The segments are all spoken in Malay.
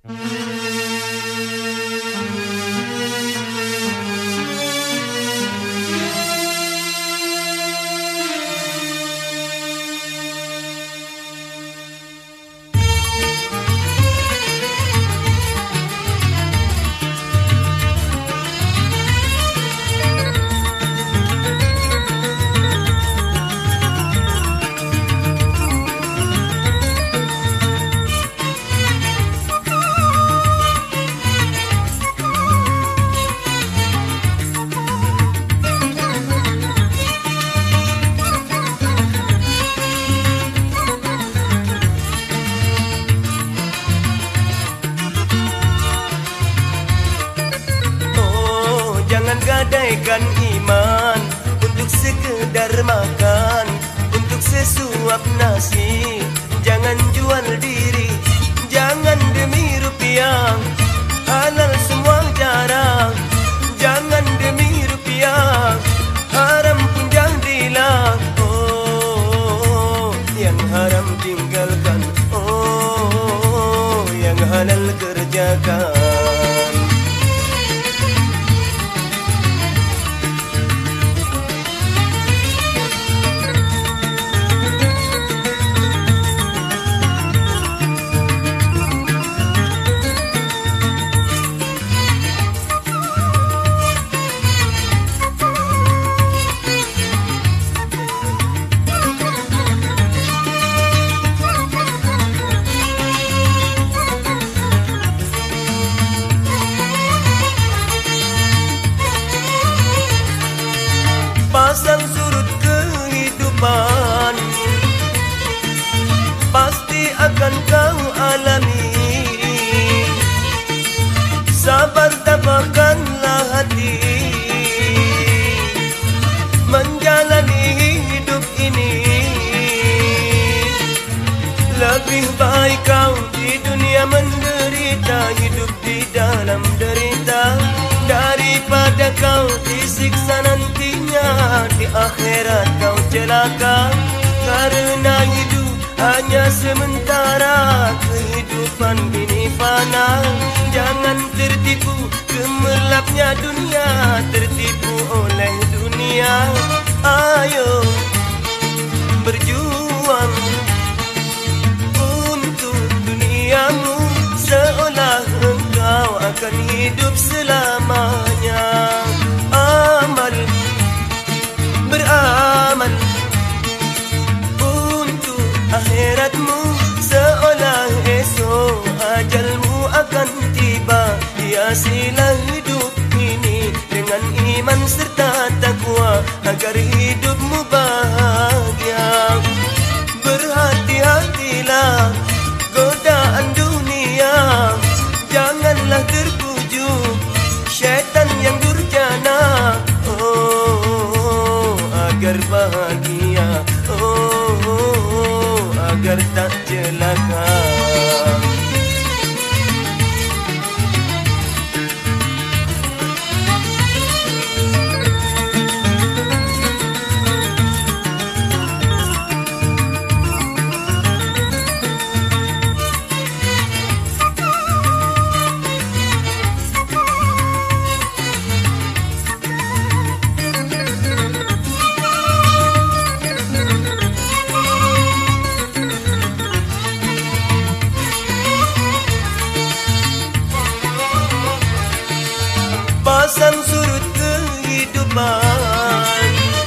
Gadaikan iman untuk sekedar makan, untuk sesuap nasi. Jangan jual diri, jangan demi rupiah. Halal semua jarang, jangan demi rupiah. Haram pun jadilah. Oh, yang haram tinggalkan. Oh, yang halal kerjakan. Pasang surut kehidupan pasti akan kau alami. Sabar tabahkanlah hati menjalani hidup ini. Lebih baik kau di dunia menderita, hidup di dalam derita, daripada kau disiksa nantinya di akhirat kau celaka. Karena hidup hanya sementara, kehidupan ini fana. Jangan tertipu gemerlapnya dunia, tertipu oleh dunia. Ayo berjuang untuk duniamu, seolah engkau akan hidup selamanya. Amal, beramal untuk akhiratmu, seolah esok ajalmu akan tiba. Hiasilah hidup ini dengan iman serta takwa, agar hidupmu bahagia. Berhati-hatilah godaan dunia, janganlah terpujuk syaitan yang durjana. Oh, agar bahagia, oh, agar tak celaka. Pasang surut kehidupan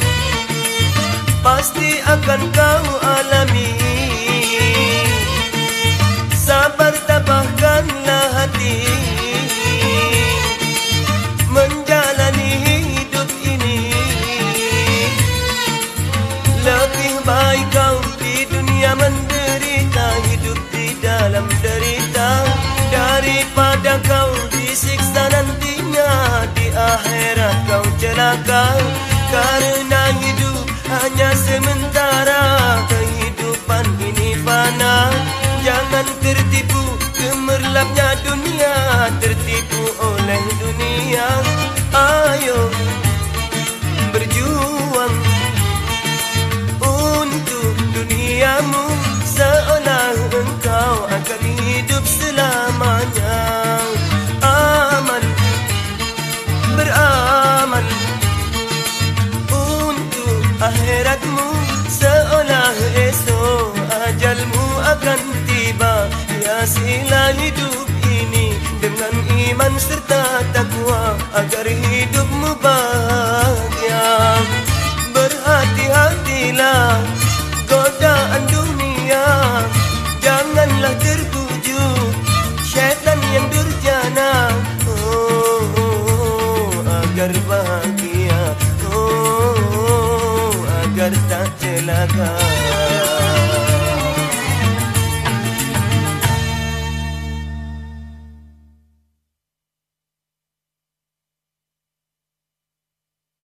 pasti akan kau alami. Sabar tabahkanlah hati menjalani hidup ini. Lebih baik kau di dunia menderita, hidup di dalam derita, daripada kau disiksa nantinya di akhirat kau celaka. Karena hidup hanya sementara, kehidupan ini fana. Jangan tertipu gemerlapnya dunia, tertipu oleh dunia. Ayo berjuang untuk duniamu, seolah engkau akan hidup selamanya. niatmu seolah esok ajalmu akan tiba. Hiasilah hidup ini dengan iman serta takwa agar hidupmu bahagia. Berhati-hatilah godaan dunia, janganlah terbujuk syaitan yang durjana. Agar bahagia, agar tak celaka.